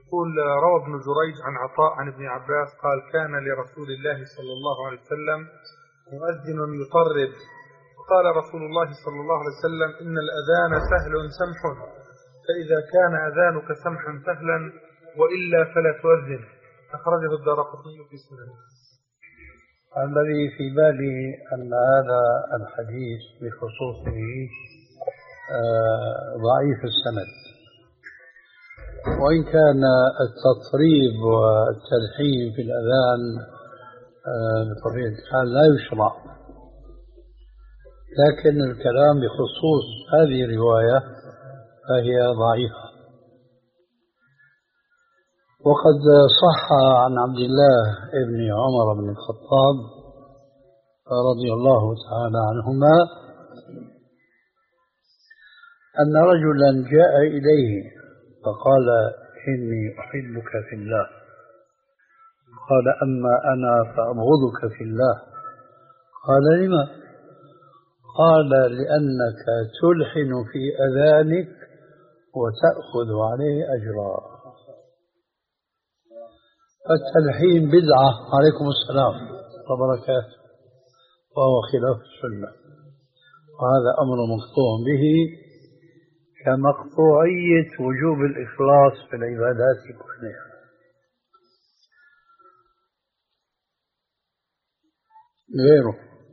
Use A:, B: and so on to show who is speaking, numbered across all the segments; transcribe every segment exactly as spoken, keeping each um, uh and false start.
A: يقول روى ابن جريج عن عطاء عن ابن عباس قال كان لرسول الله صلى الله عليه وسلم مؤذن يطرب، قال رسول الله صلى الله عليه وسلم إن الأذان سهل سمح، فإذا كان أذانك سمحا سهلا وإلا فلا تؤذن. أخرجه الدارقطني في سننه.
B: الذي في بالي أن هذا الحديث بخصوصه ضعيف السند، وإن كان التطريب والتلحين في الأذان بطبيعة الحال لا يشرع، لكن الكلام بخصوص هذه الرواية فهي ضعيفة. وقد صح عن عبد الله بن عمر بن الخطاب رضي الله تعالى عنهما أن رجلا جاء إليه فقال إني أحبك في الله، قال أما أنا فأبغضك في الله. قال لما؟ قال لأنك تلحن في أذانك وتأخذ عليه أجرا. التلحين بدعة، عليكم السلام وبركاته، وهو خلاف السنة، وهذا أمر مقطوع به كمقطوعية وجوب الإخلاص في العبادات كلها. غيره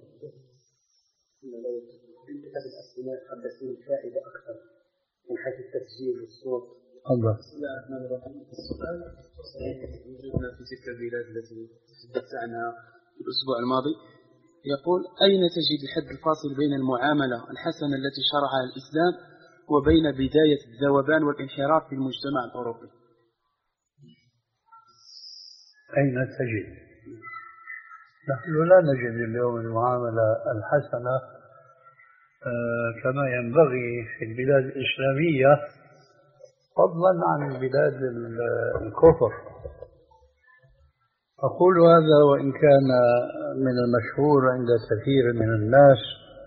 C: الفائدة أكثر من حيث التسجيل والصوت.
B: الله.
C: بسم الله الرحمن الرحيم. السؤال وجودنا في تلك البلاد التي تحدثت عنها في الأسبوع الماضي، يقول أين تجد الحد الفاصل بين المعاملة الحسنة التي شرعها الإسلام وبين بداية الذوبان والانحراف في المجتمع الأوروبي؟
B: أين تجد؟ نحن لا نجد اليوم المعاملة الحسنة كما ينبغي في البلاد الإسلامية، فضلا عن بلاد الكفر. أقول هذا وإن كان من المشهور عند كثير من الناس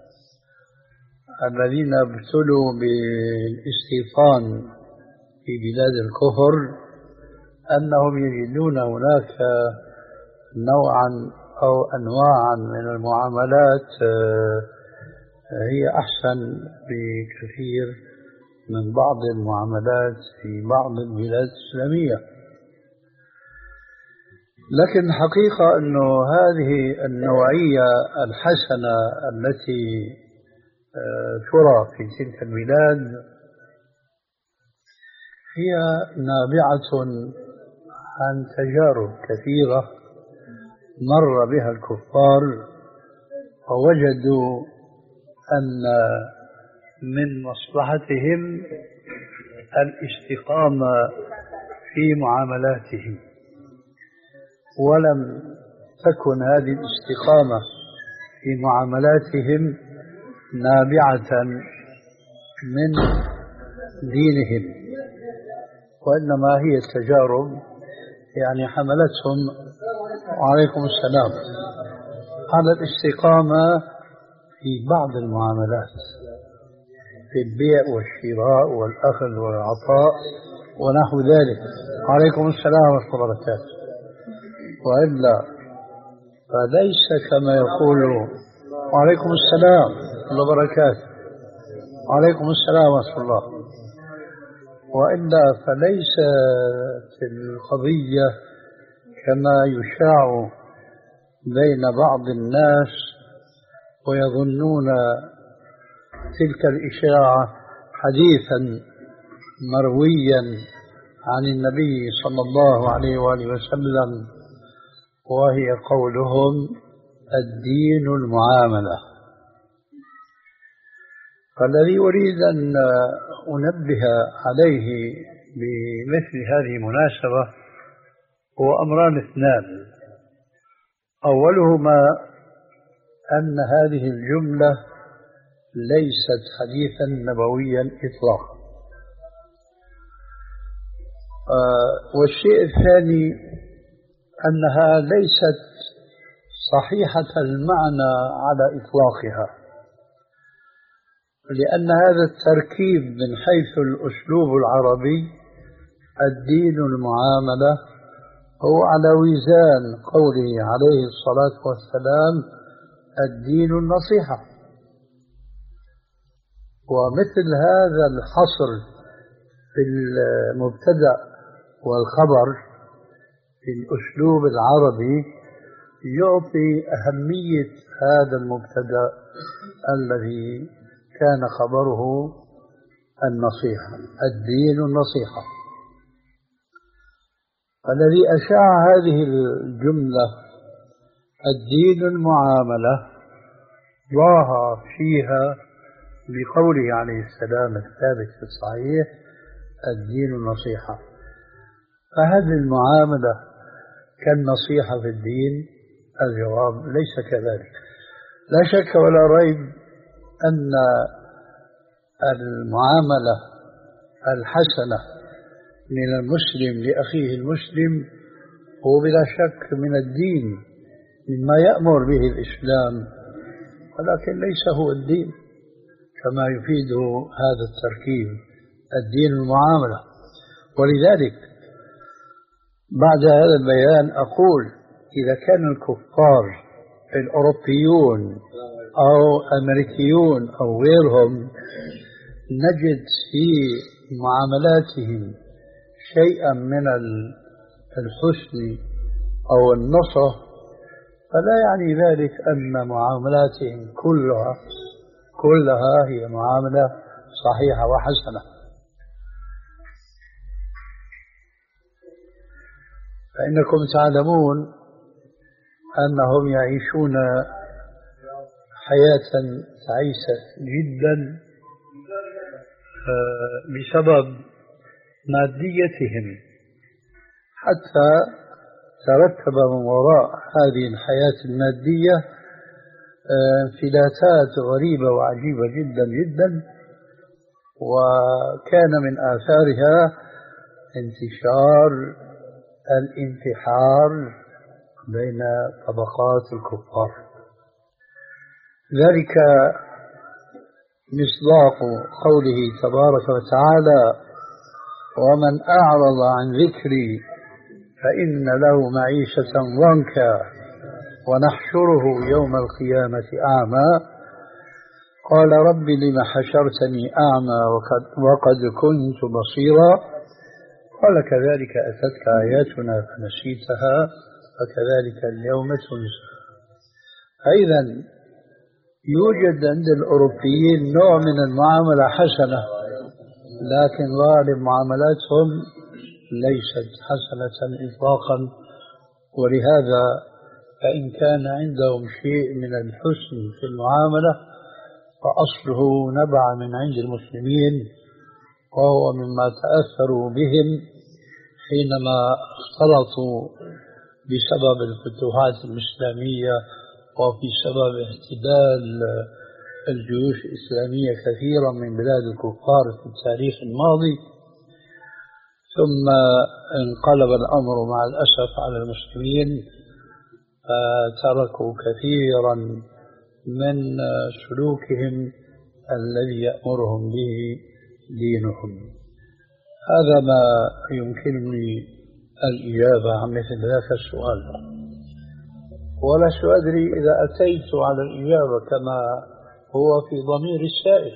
B: الذين ابتلوا بالاستيطان في بلاد الكفر أنهم يجدون هناك نوعا أو أنواعا من المعاملات هي أحسن بكثير من بعض المعاملات في بعض البلاد الإسلامية. لكن الحقيقة أنه هذه النوعية الحسنة التي ترى في تلك البلاد هي نابعة عن تجارب كثيرة مر بها الكفار، ووجدوا أن من مصلحتهم الاستقامة في معاملاتهم، ولم تكن هذه الاستقامة في معاملاتهم نابعة من دينهم، وإنما هي التجارب يعني حملتهم وعليكم السلام على الاستقامة في بعض المعاملات، في البيع والشراء والأخذ والعطاء ونحو ذلك. عليكم السلام ورحمة الله وبركاته. وإلا فليس كما يقول وعليكم السلام ورحمة الله وبركاته. وعليكم السلام ورحمة الله. وإلا فليست القضية كما يشاع بين بعض الناس ويظنون تلك الإشاعة حديثا مرويا عن النبي صلى الله عليه وآله وسلم، وهي قولهم الدين المعاملة. فالذي أريد أن أنبه عليه بمثل هذه المناسبة هو أمران اثنان. أولهما أن هذه الجملة ليست حديثا نبويا إطلاقا، آه والشيء الثاني أنها ليست صحيحة المعنى على إطلاقها، لأن هذا التركيب من حيث الأسلوب العربي الدين المعاملة هو على وزان قوله عليه الصلاة والسلام الدين النصيحة. ومثل هذا الحصر في المبتدأ والخبر في الأسلوب العربي يعطي أهمية هذا المبتدأ الذي كان خبره النصيحة، الدين النصيحة. الذي أشاع هذه الجملة الدين المعاملة ظاهر فيها بقوله عليه السلام الثابت في الصحيح الدين النصيحة. فهذه المعاملة كالنصيحة في الدين؟ الجواب ليس كذلك. لا شك ولا ريب أن المعاملة الحسنة من المسلم لأخيه المسلم هو بلا شك من الدين، مما يأمر به الإسلام، ولكن ليس هو الدين كما يفيده هذا التركيب الدين المعاملة. ولذلك بعد هذا البيان أقول إذا كان الكفار الأوروبيون أو أمريكيون أو غيرهم نجد في معاملاتهم شيئا من الحسن أو النصح، فلا يعني ذلك أن معاملاتهم كلها كلها هي معاملة صحيحة وحسنة. فإنكم تعلمون أنهم يعيشون حياة تعيسة جدا بسبب ماديتهم، حتى ترتب من وراء هذه الحياة المادية انفلاتات غريبة وعجيبة جدا جدا، وكان من آثارها انتشار الانتحار بين طبقات الكفار. ذلك مصداق قوله تبارك وتعالى ومن أعرض عن ذكري فإن له معيشة ضنكا ونحشره يوم القيامة أعمى قال رب لم حشرتني أعمى وقد, وقد كنت بصيرا قال كذلك أتتك آياتنا فنسيتها فكذلك اليوم تنسى. فإذا يوجد عند الأوروبيين نوع من المعاملة حسنة، لكن غالب معاملاتهم ليست حسنة إطلاقا. ولهذا فإن كان عندهم شيء من الحسن في المعاملة فأصله نبع من عند المسلمين، وهو مما تأثروا بهم حينما اختلطوا بسبب الفتوحات الإسلامية وفي سبب احتلال الجيوش الإسلامية كثيرا من بلاد الكفار في التاريخ الماضي، ثم انقلب الأمر مع الأسف على المسلمين فتركوا كثيرا من سلوكهم الذي يأمرهم به دينهم. هذا ما يمكنني الإجابة عن مثل ذاك السؤال، ولست أدري إذا أتيت على الإجابة كما هو في ضمير السائل،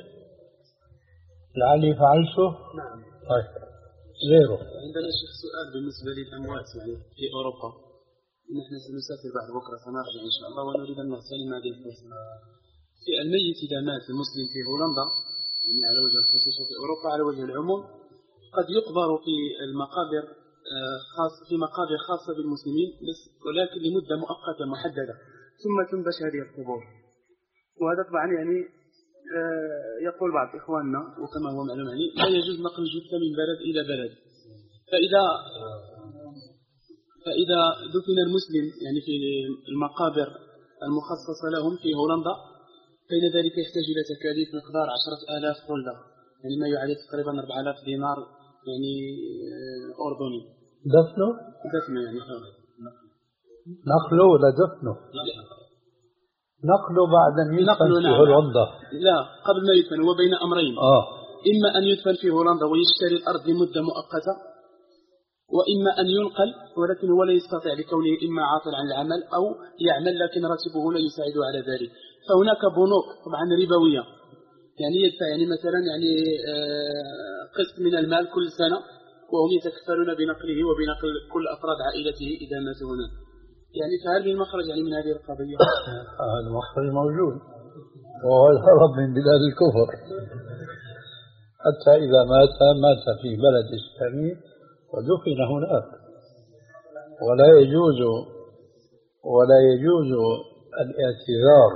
B: لعلي فعلته.
C: نعم.
B: طيب غيره.
C: عندنا شيخ سؤال بالنسبة للأموات يعني في أوروبا. نحن سنسافر بعد بكرة سنرجع إن شاء الله ونريد أن نغتنم هذه الفرصة. في الميت إذا مات المسلم في هولندا يعني على وجه الخصوص في أوروبا على وجه العموم قد يقبر في المقابر خاص في مقابر خاصة بالمسلمين بس ولكن لمدة مؤقتة محددة ثم تنبش هذه القبور. وهذا طبعا يعني يقول بعض إخواننا وكما هو معلوم يعني لا يجوز نقل الجثة من بلد إلى بلد. فإذا فإذا دفن المسلم يعني في المقابر المخصصة لهم في هولندا فإن ذلك يحتاج إلى تكاليف مقدار عشرة آلاف غلة يعني ما يعادل تقريبا أربعة آلاف دينار يعني أردني.
B: دفنه؟
C: دفنه يعني
B: نقله ولا دفنه؟ نقله بعد أن يدفن في هولندا.
C: لا قبل ما يدفن هو بين أمرين.
B: آه.
C: إما أن يدفن في هولندا ويشتري الأرض لمدة مؤقتة وإما أن ينقل ولكن هو لا يستطيع لكونه إما عاطل عن العمل أو يعمل لكن راتبه لا يساعد على ذلك. فهناك بنوك طبعا ربوية، يعني يدفع يعني مثلا يعني قسط من المال كل سنة وهم يتكفلون بنقله وبنقل كل أفراد عائلته إذا ماتوا هنا. يعني فهل من مخرج يعني من هذه القضية؟
B: المخرج موجود، وهو الهرب من بلاد الكفر. حتى إذا مات مات في بلد إسلامي ودفن هناك. ولا يجوز ولا يجوز الاعتذار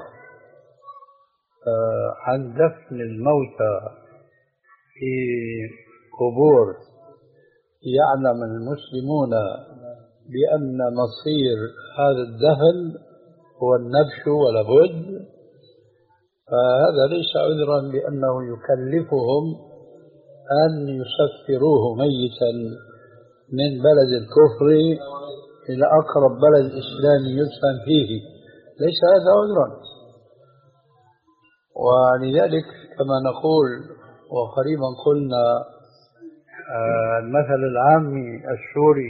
B: عن دفن الموتى في قبور يعلم المسلمون بأن مصير هذا الدفن هو النبش ولا بد، فهذا ليس عذرا بأنه يكلفهم أن يسفروه ميتا من بلد الكفر إلى أقرب بلد إسلامي يدفن فيه، ليس هذا عذرا. ولذلك كما نقول وقريبا قلنا المثل العامي السوري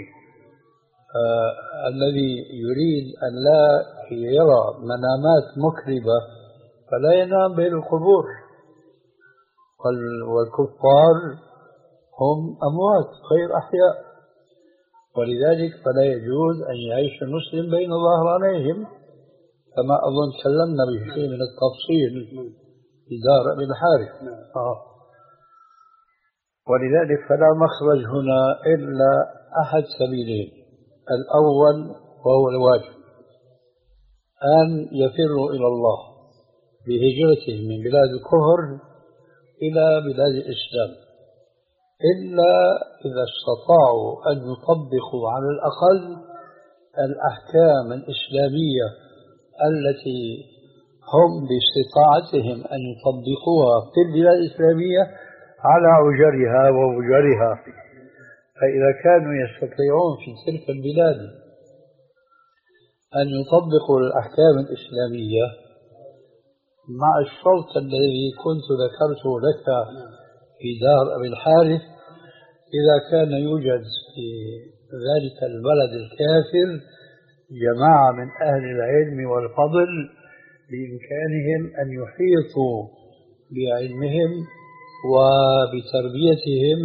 B: الذي يريد أن لا يرى منامات مكربة فلا ينام بين القبور، والكفار هم أموات غير أحياء، ولذلك فلا يجوز أن يعيش المسلم بين ظهرانيهم، كما أظن تكلمنا بشيء من التفصيل في دار أبي الحارث. آه. ولذلك فلا مخرج هنا إلا أحد سبيلين: الأول وهو الواجب أن يفروا إلى الله بهجرتهم من بلاد الكفر إلى بلاد الإسلام، إلا إذا استطاعوا أن يطبقوا على الأقل الأحكام الإسلامية التي هم باستطاعتهم أن يطبقوها في البلاد الإسلامية على عجرها ووجرها. فإذا كانوا يستطيعون في تلك البلاد أن يطبقوا الأحكام الإسلامية مع الشرط الذي كنت ذكرته لك في دار أبي الحارث، إذا كان يوجد في ذلك البلد الكافر جماعة من أهل العلم والفضل بإمكانهم أن يحيطوا بعلمهم وبتربيتهم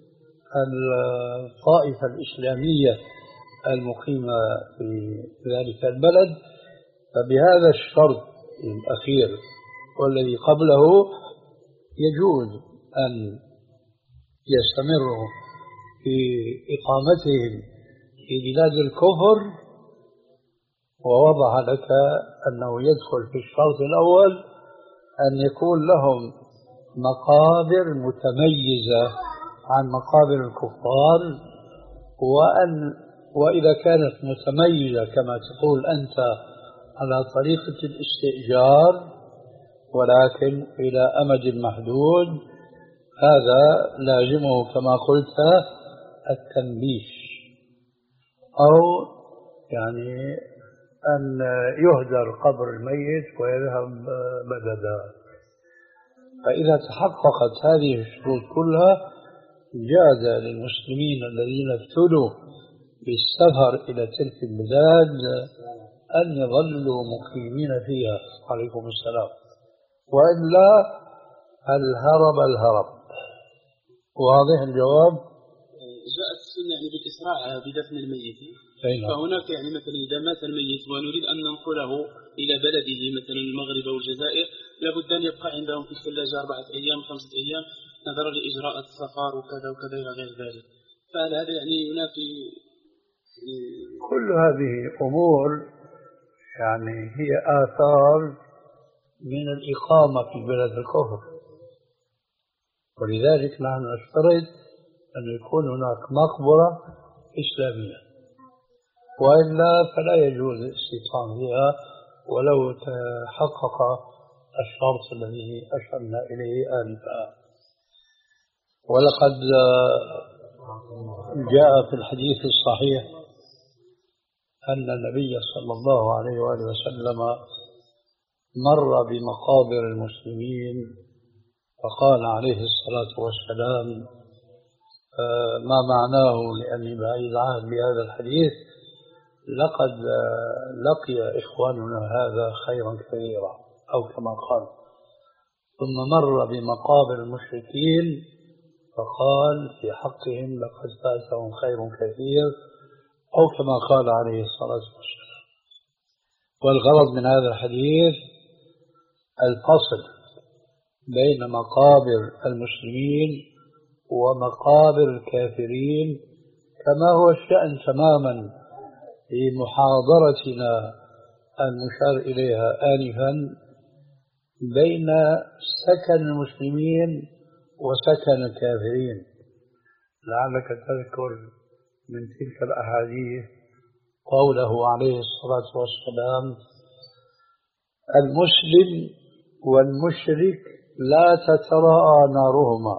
B: الطائفة الإسلامية المقيمة في ذلك البلد، فبهذا الشرط الأخير والذي قبله يجوز أن يستمروا في إقامتهم في بلاد الكفر. ووضح لك أنه يدخل في الشرط الأول أن يكون لهم مقابر متميزة عن مقابر الكفار، وأن وإذا كانت متميزة كما تقول أنت على طريقة الاستئجار ولكن إلى أمد محدود، هذا لازمه كما قلت التنبيش، أو يعني أن يهدر قبر الميت ويذهب مددا. فإذا تحققت هذه الشروط كلها جاز للمسلمين الذين ابتلوا بالسفر إلى تلك البلاد أن يظلوا مقيمين فيها. عليكم السلام. وإلا الهرب الهرب. واضح الجواب؟
C: جاءت السنة يعني بالإسراع بدفن الميت، فهناك يعني مثلا إذا مات الميت ونريد أن ننقله إلى بلده مثلا المغرب أو الجزائر، لابد أن يبقى عندهم في الثلاجة أربعة أيام خمسة أيام نظرا لإجراءات السفر وكذا وكذا إلى غير ذلك. فهل هذا يعني ينافي يعني
B: كل هذه أمور يعني هي آثار من الإقامة في بلد الكفر، ولذلك نحن نشترط أن يكون هناك مقبرة إسلامية، وإلا فلا يجوز الاستيطان بها ولو تحقق الشرط الذي أشرنا إليه آنفا. ولقد جاء في الحديث الصحيح أن النبي صلى الله عليه وآله وسلم مر بمقابر المسلمين فقال عليه الصلاة والسلام: ما معناه لأني بعيد عهد بهذا الحديث. لقد لقي إخواننا هذا خيرا كثيرا أو كما قال، ثم مر بمقابر المشركين فقال في حقهم لقد فاتهم خير كثير أو كما قال عليه الصلاة والسلام. والغرض من هذا الحديث الفصل بين مقابر المسلمين ومقابر الكافرين، كما هو الشأن تماما في محاضرتنا المشار إليها آنفا بين سكن المسلمين وسكن الكافرين. لعلك تذكر من تلك الأحاديث قوله عليه الصلاة والسلام: المسلم والمشرك لا تتراءى نارهما.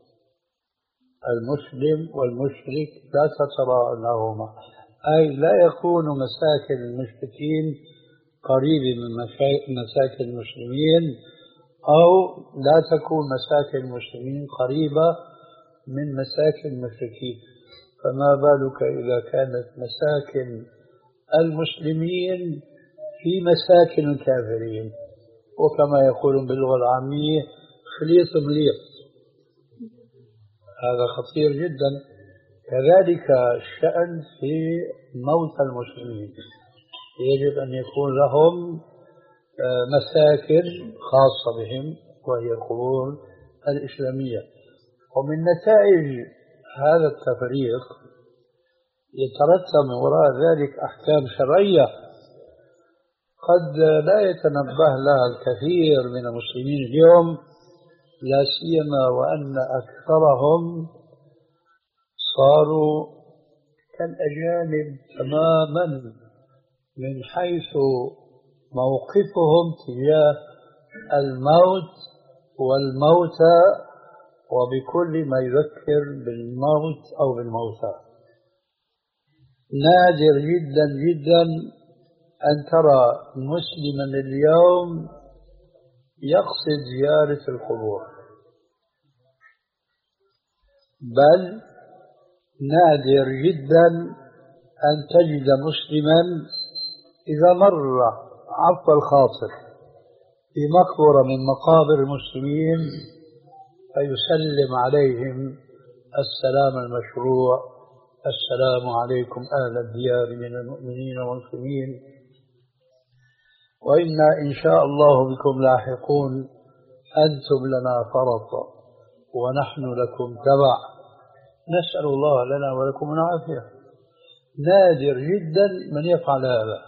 B: المسلم والمشرك لا تتراءى نارهما، أي لا يكون مساكن المشركين قريبة من مساكن المسلمين، أو لا تكون مساكن المسلمين قريبة من مساكن المشركين. فما بالك إذا كانت مساكن المسلمين في مساكن الكافرين، وكما يقولون باللغة العامية خليط مليط. هذا خطير جدا. كذلك الشأن في موتى المسلمين، يجب أن يكون لهم مساكن خاصة بهم وهي القبور الإسلامية. ومن نتائج هذا التفريق يترتب من وراء ذلك أحكام شرعية قد لا يتنبه لها الكثير من المسلمين اليوم، لا سيما وأن أكثرهم صاروا كالأجانب تماما من حيث موقفهم تجاه الموت والموتى وبكل ما يذكر بالموت أو بالموتى. نادر جدا جدا أن ترى مسلما اليوم يقصد زيارة القبور، بل نادر جدا أن تجد مسلما إذا مر عفو الخاطر في مقبرة من مقابر المسلمين فيسلم عليهم السلام المشروع: السلام عليكم أهل الديار من المؤمنين والمسلمين، وإنا إن شاء الله بكم لاحقون، أنتم لنا فرط ونحن لكم تبع، نسأل الله لنا ولكم العافية. نادر جدا من يفعل هذا.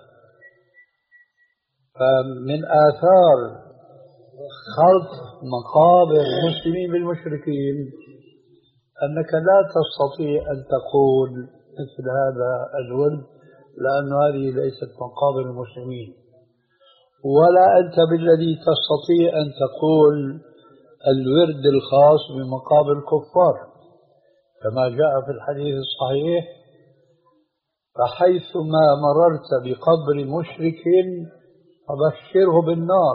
B: فمن آثار خلط مقابر المسلمين بالمشركين أنك لا تستطيع أن تقول مثل هذا الورد، لأن هذه ليست مقابر المسلمين، ولا أنت بالذي تستطيع أن تقول الورد الخاص بمقابر الكفار، كما جاء في الحديث الصحيح: فحيثما مررت بقبر مشرك فبشره بالنار.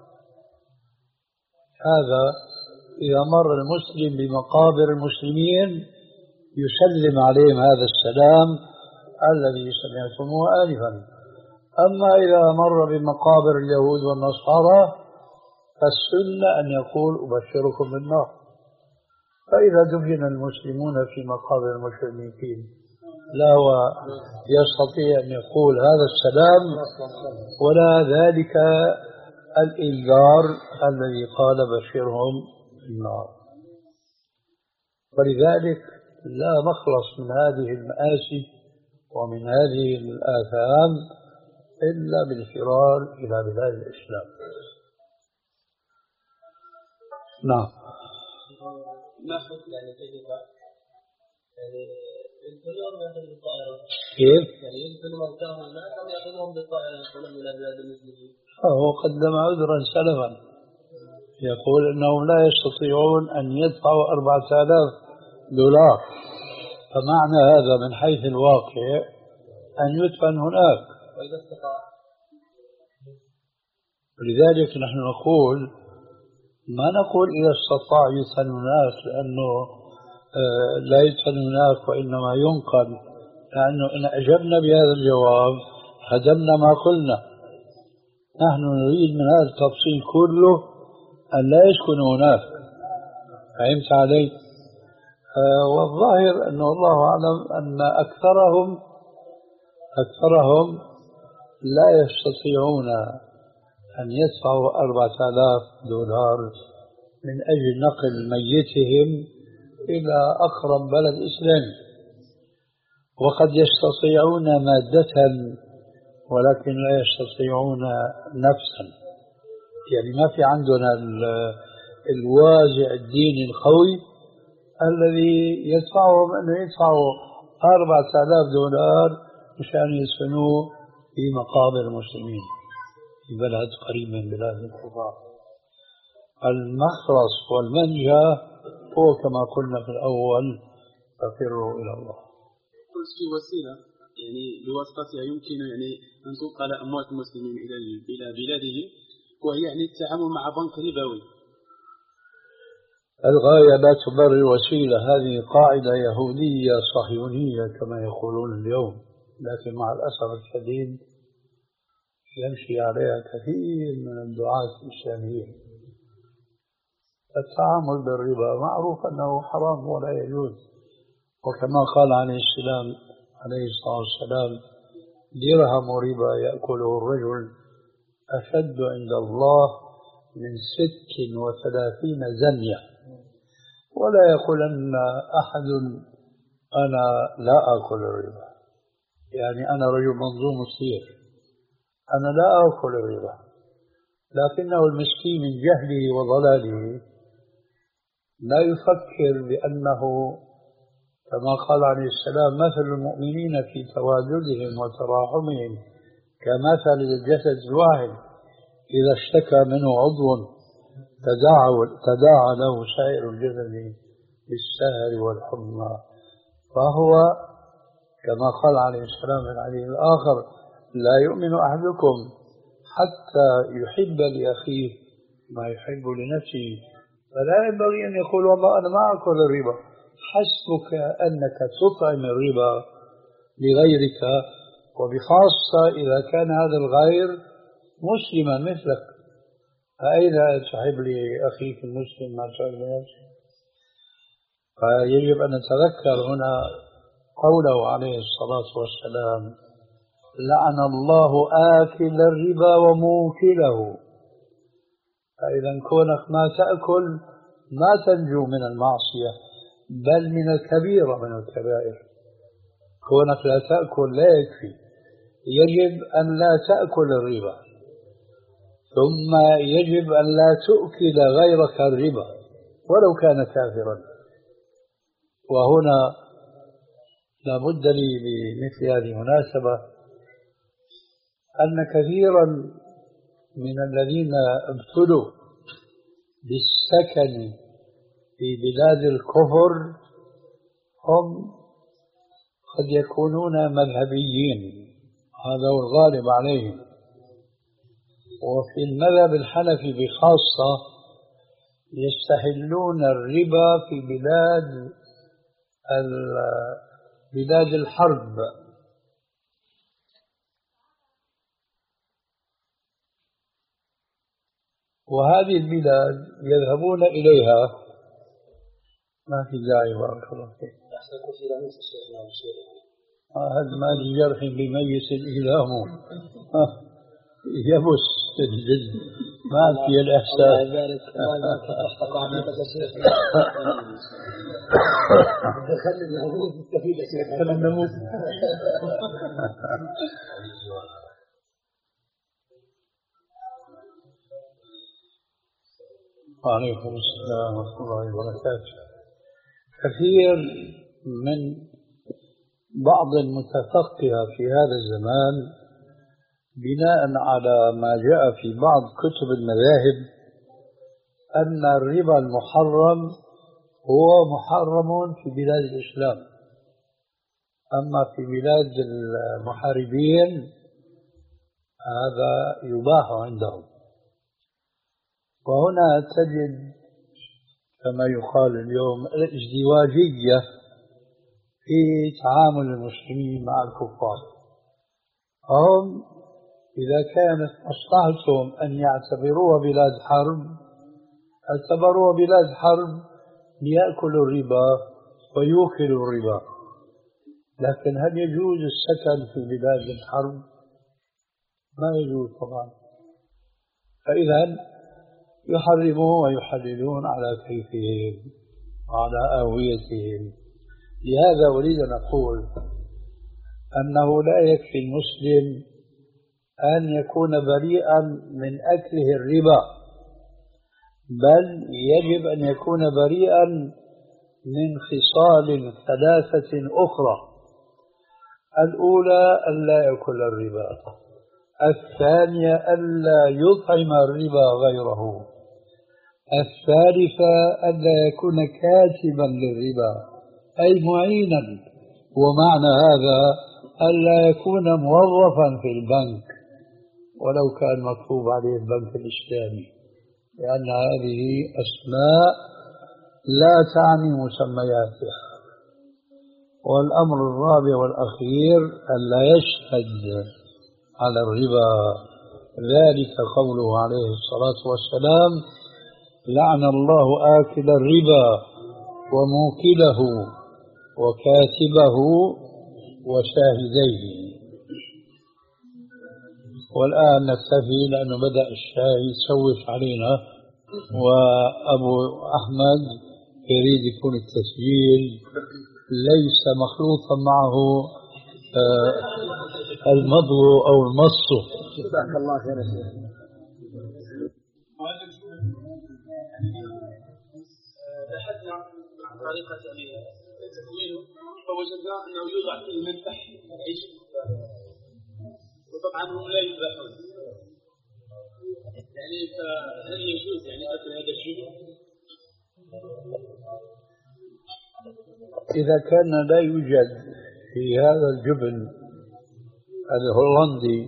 B: هذا إذا مر المسلم بمقابر المسلمين يسلم عليهم هذا السلام الذي سمعتموه آنفا. أما إذا مر بمقابر اليهود والنصارى فالسنة أن يقول: أبشركم بالنار. فإذا دفن المسلمون في مقابر المشركين لا هو يستطيع أن يقول هذا السلام ولا ذلك الإنذار الذي قال: بشرهم بالنار. ولذلك لا مخلص من هذه المآسي ومن هذه الآثام إلا بالفرار إلى بلاد الإسلام. نعم.
D: ما حكم يعني كيف يعني يدخلون يأخذون بالطائرة؟
B: كيف؟
D: يعني يدخلون موتاهم الناس أم يأخذون بالطائرة يدخلون إلى بلاد المسلمين؟
B: هو قدم عذرا سلفا يقول أنهم لا يستطيعون أن يدفعوا أربعة آلاف دولار، فمعنى هذا من حيث الواقع أن يدفن هناك.
D: وإذا استطاع.
B: ولذلك نحن نقول ما نقول إذا استطاع يدفن هناك، لأنه لا يدفن هناك وإنما ينقل، لأنه إن أجبنا بهذا الجواب هدمنا ما قلنا. نحن نريد من هذا التفصيل كله أن لا يسكن هناك. فهمت علي؟ آه والظاهر أنه الله أعلم أن أكثرهم أكثرهم لا يستطيعون أن يدفعوا أربعة آلاف دولار من أجل نقل ميتهم إلى أقرب بلد إسلامي، وقد يستطيعون مادة ولكن لا يستطيعون نفسا. يعني ما في عندنا الوازع الديني القوي الذي يدفعهم أنه يدفعوا أربعة آلاف دولار مشان يدفنوه في مقابر المسلمين في بلد قريب من بلاد الكفار. المخلص والمنجى هو كما قلنا في الأول: ففروا إلى الله.
C: قلت في وسيلة يعني بواسطتها يمكن يعني أن تنقل أموات المسلمين إلى إلى بلادهم، وهي يعني التعامل مع بنك ربوي.
B: الغاية لا تبرر الوسيلة، هذه قاعدة يهودية صهيونية كما يقولون اليوم، لكن مع الأسف الشديد يمشي عليها كثير من الدعاة الإسلاميين. التعامل بالربا معروف أنه حرام ولا يجوز، وكما قال عليه السلام عليه الصلاة والسلام: درهم ربا يأكله الرجل أشد عند الله من ست وثلاثين زنية. ولا يقولن أحد أنا لا أكل الربا، يعني أنا رجل منظوم السير، أنا لا أكل الربا، لكنه المسكين من جهله وضلاله لا يفكر بأنه كما قال عليه السلام: مثل المؤمنين في تواجدهم وتراحمهم كمثل الجسد الواحد إذا اشتكى منه عضو تداعى له سائر الجسد بالسهر والحمى. فهو كما قال عليه السلام في الحديث الآخر: لا يؤمن أحدكم حتى يحب لأخيه ما يحب لنفسه. فلا ينبغي أن يقول: والله أنا ما أكل الربا. حسبك أنك تطعم الربا لغيرك، وبخاصة إذا كان هذا الغير مسلما مثلك. فأين تحب لأخيك المسلم ما تحب لنفسك؟ فيجب أن نتذكر هنا قوله عليه الصلاة والسلام: لعن الله آكل الربا وموكله. فإذا كونك ما تأكل ما تنجو من المعصية، بل من الكبيرة من الكبائر. كونك لا تأكل لا يكفي، يجب أن لا تأكل الربا، ثم يجب أن لا تؤكل غيرك الربا ولو كان كافرا. وهنا لابد لي بمثل هذه المناسبة أن كثيرا من الذين ابتلوا بالسكن في بلاد الكفر هم قد يكونون مذهبيين، هذا هو الغالب عليهم. وفي المذهب الحنفي بخاصة يستحلون الربا في بلاد بلاد الحرب، وهذه البلاد يذهبون إليها. ما في داعي، بارك الله فيك. هذا ما لجرح بميت إلهه يبس الجد، ما في الإحساس. الله يبارك خلينا نموت. وعليكم السلام ورحمة الله وبركاته. كثير من بعض المتفقهة في هذا الزمان بناء على ما جاء في بعض كتب المذاهب أن الربا المحرم هو محرم في بلاد الإسلام، أما في بلاد المحاربين هذا يباح عندهم. وهنا تجد كما يقال اليوم الازدواجية في تعامل المسلمين مع الكفار. هم إذا كانت مصلحتهم أن يعتبروها بلاد حرب اعتبروها بلاد حرب ليأكلوا الربا ويوكلوا الربا، لكن هل يجوز السكن في بلاد الحرب؟ ما يجوز طبعا. فإذا يحرمون ويحللون على كيفهم وعلى آويتهم. لهذا أريد أن أقول أنه لا يكفي المسلم أن يكون بريئا من أكله الربا، بل يجب أن يكون بريئا من خصال ثلاثة أخرى. الأولى ألا يأكل الربا، الثانية ألا يطعم الربا غيره، الثالثة ألا يكون كاتبا للربا أي معينا، ومعنى هذا ألا يكون موظفا في البنك ولو كان مكتوب عليه البنك الإسلامي، لأن هذه أسماء لا تعني مسمياتها. والأمر الرابع والأخير ألا يشهد على الربا، ذلك قوله عليه الصلاة والسلام: لعن الله آكل الربا وموكله وكاتبه وشاهديه. والآن نكتفي لأنه بدأ الشاي يسوف علينا، وأبو أحمد يريد يكون التسجيل ليس مخلوطا معه آه المضغ أو المص.
E: جزاك الله خير يا شيخ.
C: بحثنا عن طريقة تكوينه فوجدنا أنه يوضع فيه منفح عيش، وطبعا هم لا يذبحون، يعني فهل يجوز يعني أكل هذا الجبن؟
B: إذا كان لا يوجد في هذا الجبن الهولندي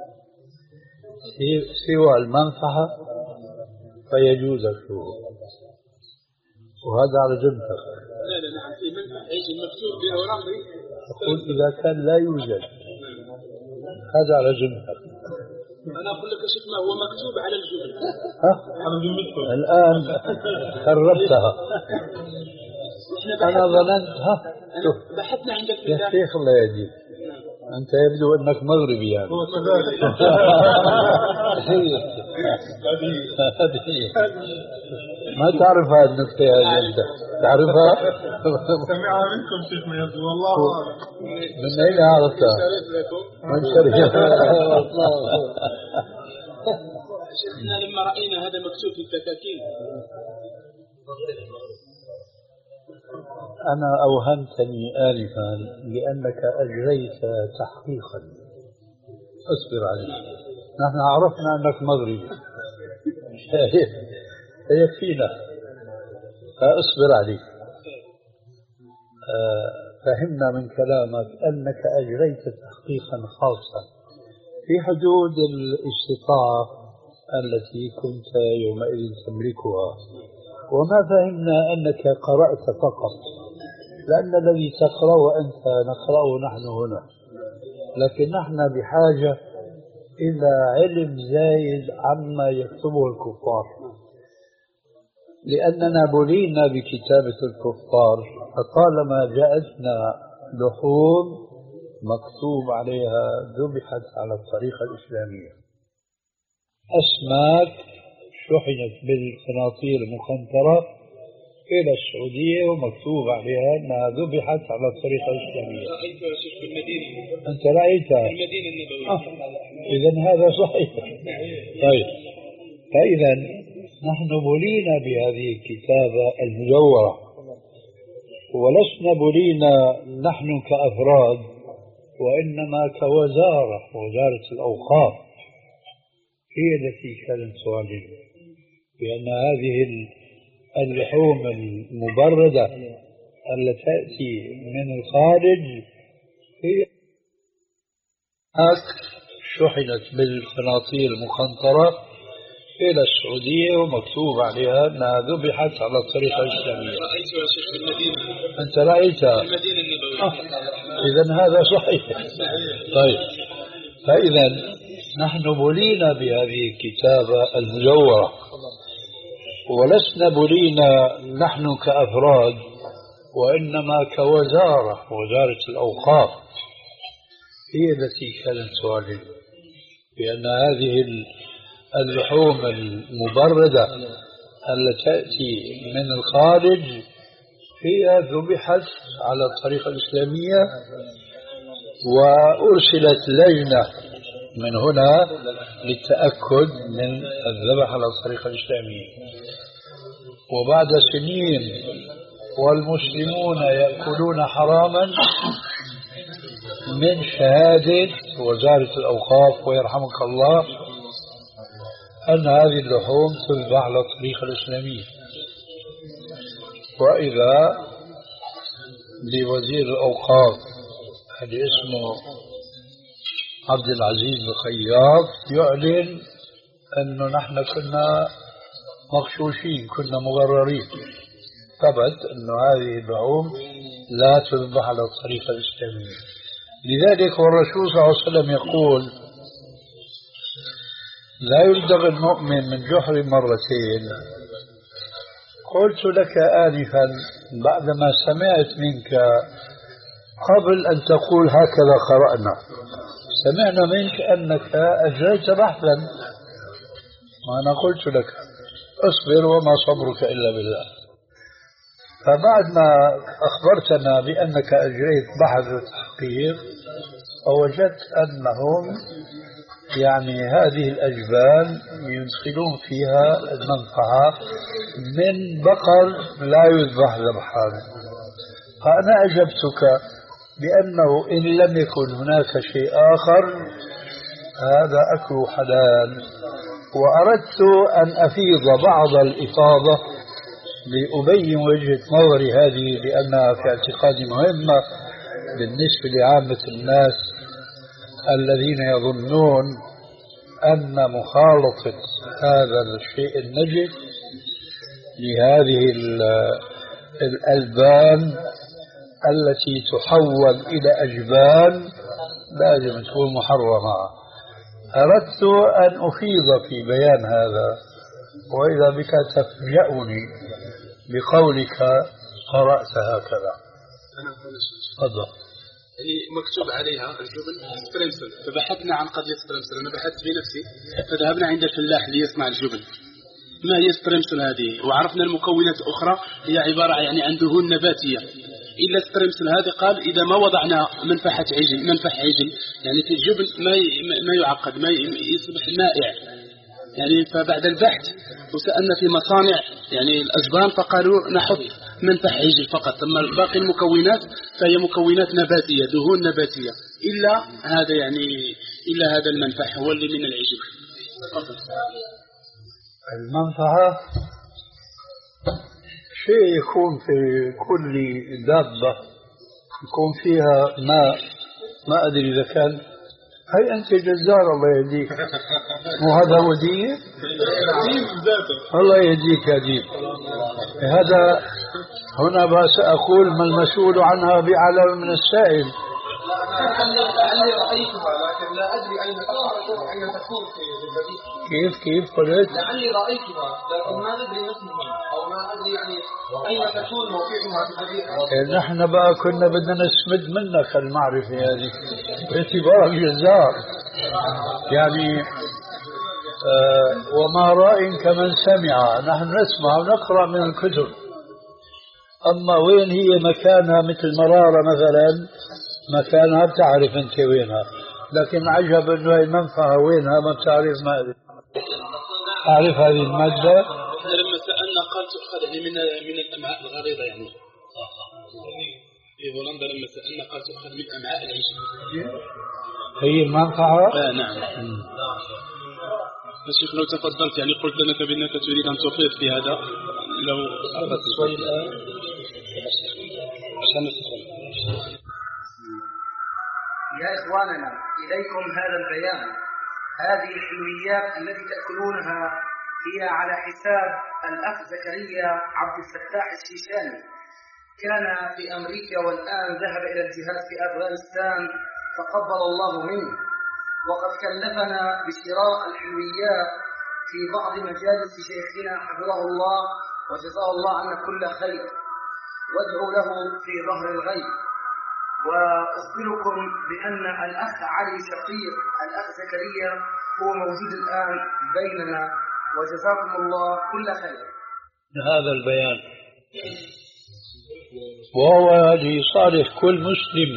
B: سوى المنفعة فيجوز أكله، وهذا على جنبك.
C: لا لا نعم في منفع عيش المكتوب بالهولندي.
B: أقول إذا كان لا يوجد هذا على جنبك.
C: أنا أقول لك شوف ما هو مكتوب على الجبن.
B: ها؟ الآن خربتها. أنا ظننت ها
C: بحثنا عندك في
B: يا شيخ الله يهديك، أنت يبدو أنك مغربي يعني.
A: هو كذلك.
B: ما تعرف هذه النكتة يا أنت تعرفها؟
A: سمعها منكم شيخنا يبدو، والله
B: من أين عرفتها؟ من شريف.
C: شيخنا لما رأينا هذا مكتوب في الكتاكين
B: أنا أوهمتني آلفا لأنك أجريت تحقيقا. أصبر عليك، نحن عرفنا أنك مغربي يكفينا، فأصبر عليك. فهمنا من كلامك أنك أجريت تحقيقا خاصا في حدود الاستطاعة التي كنت يومئذ تملكها، وما فهمنا أنك قرأت فقط، لأن الذي تقرأ أنت نقرأه نحن هنا، لكن نحن بحاجة إلى علم زايد عما يكتبه الكفار، لأننا بلينا بكتابة الكفار، فطالما جاءتنا لحوم مكتوب عليها ذبحت على الطريقة الإسلامية، أسماك شحنت بالقناطير المقنطرة إلى السعودية ومكتوب عليها أنها ذبحت على الطريقة الإسلامية.
C: رأيتها شيخ في المدينة.
B: أنت رأيتها؟
C: في المدينة النبوية.
B: آه. إذن هذا صحيح. طيب، فإذا نحن بلينا بهذه الكتابة المزورة، ولسنا بلينا نحن كأفراد، وإنما كوزارة، وزارة الأوقاف هي التي كانت تواجهنا، بأن هذه اللحوم المبردة التي تأتي من الخارج هي شحنت بالقناطير المقنطرة إلى السعودية ومكتوب عليها أنها ذبحت على الطريقة الإسلامية.
C: رأيتها يا شيخ في المدينة.
B: أنت رأيتها؟
C: في المدينة النبوية.
B: إذن هذا صحيح. طيب، فإذا نحن بلينا بهذه الكتابة المزورة، ولسنا بلينا نحن كأفراد، وإنما كوزارة، وزارة الأوقاف هي التي كانت تعلن بأن هذه اللحوم المبردة التي تأتي من الخارج هي ذبحت على الطريقة الإسلامية، وأرسلت لجنة من هنا للتأكد من الذبح على الطريقة الإسلامية. وبعد سنين والمسلمون يأكلون حراما من شهادة وزارة الأوقاف ويرحمك الله أن هذه اللحوم تذبح على الطريقة الإسلامية. وإذا لوزير الأوقاف اللي اسمه عبد العزيز الخياط يعلن أنه نحن كنا مغشوشين، كنا مغررين، ثبت أن هذه اللحوم لا تذبح على الطريقة الإسلامية. لذلك والرسول صلى الله عليه وسلم يقول: لا يلدغ المؤمن من جحر مرتين. قلت لك آنفا بعدما سمعت منك قبل أن تقول هكذا قرأنا، سمعنا منك أنك أجريت بحثا، وأنا قلت لك اصبر وما صبرك إلا بالله. فبعد ما أخبرتنا بأنك أجريت بحث وتحقيق ووجدت أنهم يعني هذه الأجبال يدخلون فيها المنفعة من بقر لا يذبح ذبحان، فأنا أجبتك بأنه إن لم يكن هناك شيء آخر هذا أكل حلال. وأردت أن أفيض بعض الإفاضة لأبين وجهة نظري هذه، لأنها في اعتقادي مهمة بالنسبة لعامة الناس الذين يظنون أن مخالطة هذا الشيء النجس لهذه الألبان التي تحول إلى أجبان لازم تكون محرمة. أردت أن أفيض في بيان هذا، وإذا بك تفجأني بقولك قرأت هكذا. تفضل.
C: يعني مكتوب عليها الجبن ستريمسل، فبحثنا عن قضية ستريمسل، أنا بحثت بنفسي فذهبنا عند الفلاح ليصنع الجبن، ما هي ستريمسل هذه، وعرفنا المكونات الأخرى هي عبارة يعني عن دهون نباتية. إلا ستريمسل هذه قال إذا ما وضعنا منفحة عجل منفح عجل يعني في الجبن ما ما يعقد، ما يصبح مائع يعني. فبعد البحث وسألنا في مصانع يعني الأجبان فقالوا نحط منفح عجل فقط، ثم باقي المكونات فهي مكونات نباتية، دهون نباتية، إلا هذا يعني إلا هذا المنفح هو اللي من العجل.
B: المنفعة شيء يكون في كل دابة يكون فيها ماء، ما أدري إذا كان. هي أنت جزار الله يهديك، مو هذا ودية؟ الله يهديك يا ديب. هذا هنا بس أقول ما المسؤول عنها بأعلم من السائل.
D: لعلي رأيتها لكن لا أدري أين أين تكون في البديهة.
B: كيف كيف قلت؟
D: لعلي رأيتها لكن ما أدري اسمها أو ما أدري يعني أين تكون موقعها في البديهة.
B: نحن بقى كنا بدنا نسمد منك المعرفة هذه باعتبارك جزار يعني. آه وما رأي كمن سمع، نحن نسمع ونقرأ من الكتب، أما وين هي مكانها مثل مرارة مثلا مكانها بتعرف انت وينها، لكن عجب انه هي المنفعة وينها ما بتعرف. ما ادري اعرف هذه المادة.
C: لما سألنا قال تؤخذ من من الأمعاء الغليظة يعني. في هولندا لما سألنا قال تؤخذ من أمعاء العجل.
B: هي المنفعة؟
C: آه نعم. الشيخ لو تفضلت يعني قلت لك بأنك تريد أن تفيض في هذا لو أردت شوي الآن عشان
F: يا إخواننا إليكم هذا البيان. هذه الحلويات التي تأكلونها هي على حساب الأخ زكريا عبد الفتاح الشيشاني، كان في أمريكا والآن ذهب إلى الجهاد في أفغانستان تقبل الله منه، وقد كلفنا بشراء الحلويات في بعض مجالس شيخنا حفظه الله وجزاه الله عنا كل خير، وادعوا له في ظهر الغيب. وأخبركم بأن الأخ علي شقيق الأخ زكريا هو موجود الآن بيننا، وجزاكم الله كل خير.
B: هذا البيان وهو لصالح كل مسلم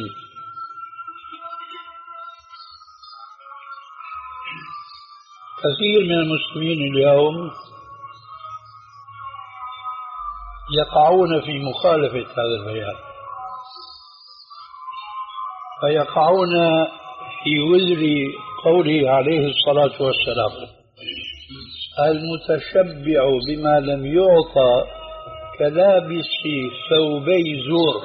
B: كثير من المسلمين اليوم يقعون في مخالفة هذا البيان، فيقعون في وزر قوله عليه الصلاة والسلام: المتشبع بما لم يعطى كلابس ثوبي زور.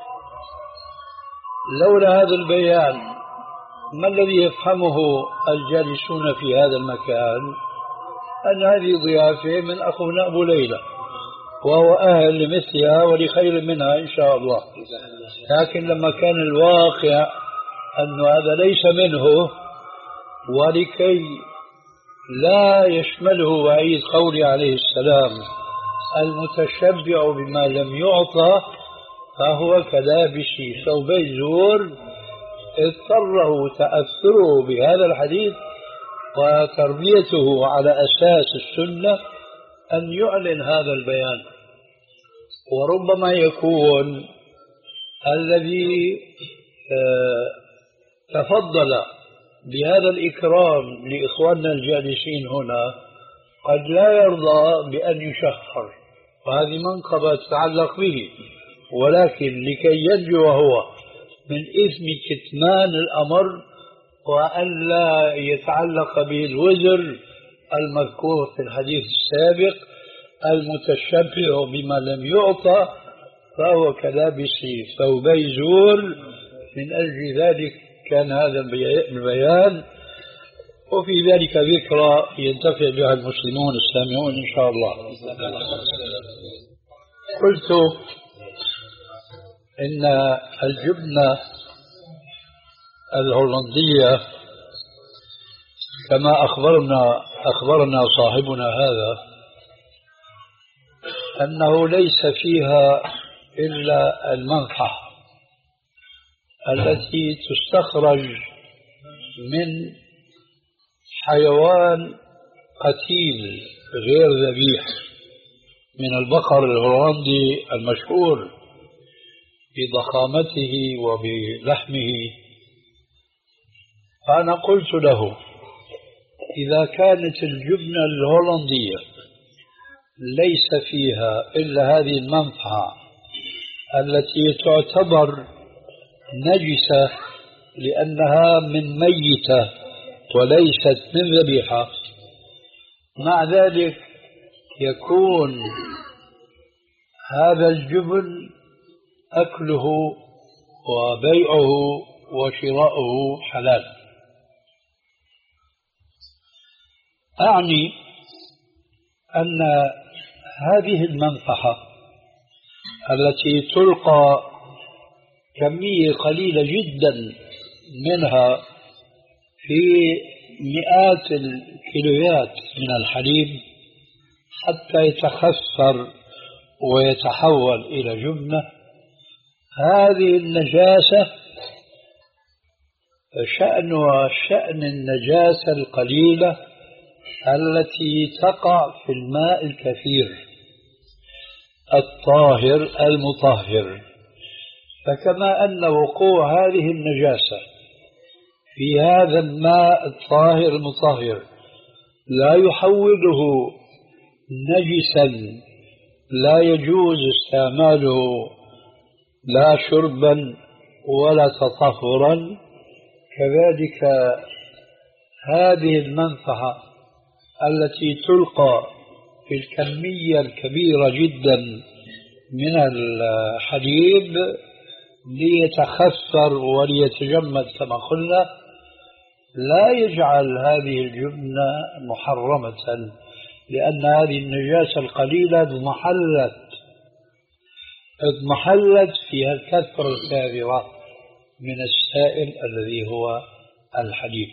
B: لولا هذا البيان ما الذي يفهمه الجالسون في هذا المكان؟ أن هذه ضيافة من أخونا أبو ليلى، وهو أهل لمثلها ولخير منها إن شاء الله. لكن لما كان الواقع أن هذا ليس منه، ولكي لا يشمله وعيد قوله عليه السلام: المتشبع بما لم يعطى فهو كلابس ثوبي زور، اضطره تأثره بهذا الحديث وتربيته على أساس السنة أن يعلن هذا البيان. وربما يكون الذي تفضل بهذا الإكرام لإخواننا الجالسين هنا قد لا يرضى بأن يشهر، وهذه منقبة تتعلق به، ولكن لكي ينجو هو من إثم كتمان الأمر وأن لا يتعلق به الوزر المذكور في الحديث السابق: المتشبع بما لم يعطى فهو كلابس ثوبي زور، من أجل ذلك كان هذا البيان، وفي ذلك ذكرى ينتفع بها المسلمون السامعون إن شاء الله. قلت إن الجبنة الهولندية كما أخبرنا أخبرنا صاحبنا هذا أنه ليس فيها إلا المنفعة التي تستخرج من حيوان قتيل غير ذبيح من البقر الهولندي المشهور بضخامته وبلحمه. فأنا قلت له: إذا كانت الجبنة الهولندية ليس فيها إلا هذه المنفعة التي تعتبر نجسة لأنها من ميتة وليست من ذبيحة، مع ذلك يكون هذا الجبن أكله وبيعه وشراؤه حلال. أعني أن هذه المنفعة التي تلقى كمية قليلة جدا منها في مئات الكيلوات من الحليب حتى يتخثر ويتحول إلى جبنة، هذه النجاسة شأنها شأن النجاسة القليلة التي تقع في الماء الكثير الطاهر المطهر. فكما أن وقوع هذه النجاسة في هذا الماء الطاهر المطهر لا يحوله نجسا لا يجوز استعماله لا شربا ولا تطهرا، كذلك هذه المنفعة التي تلقى في الكمية الكبيرة جدا من الحليب ليتخثر وليتجمد كما قلنا لا يجعل هذه الجبنة محرمة، لأن هذه النجاسة القليلة اضمحلت اضمحلت فيها الكثرة الكبيرة من السائل الذي هو الحليب.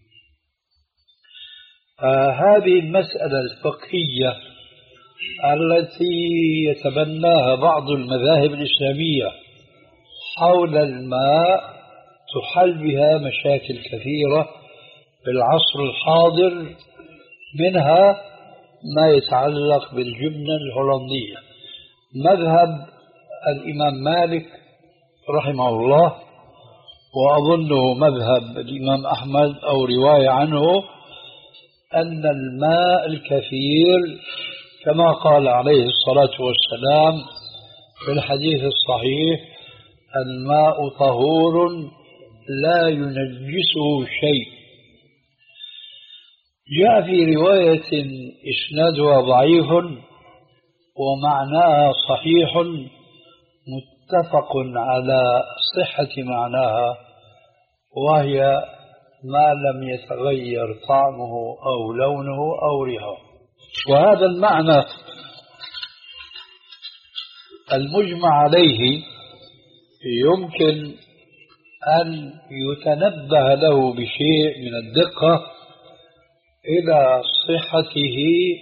B: فهذه المسألة الفقهية التي يتبناها بعض المذاهب الإسلامية حول الماء تحل بها مشاكل كثيرة في العصر الحاضر، منها ما يتعلق بالجبنة الهولندية. مذهب الإمام مالك رحمه الله، وأظنه مذهب الإمام أحمد أو رواية عنه، أن الماء الكثير كما قال عليه الصلاة والسلام في الحديث الصحيح: الماء طهور لا ينجسه شيء. جاء في رواية إسنادها ضعيف ومعناها صحيح، متفق على صحة معناها، وهي: ما لم يتغير طعمه أو لونه أو ريحه. وهذا المعنى المجمع عليه يمكن أن يتنبه له بشيء من الدقة إلى صحته،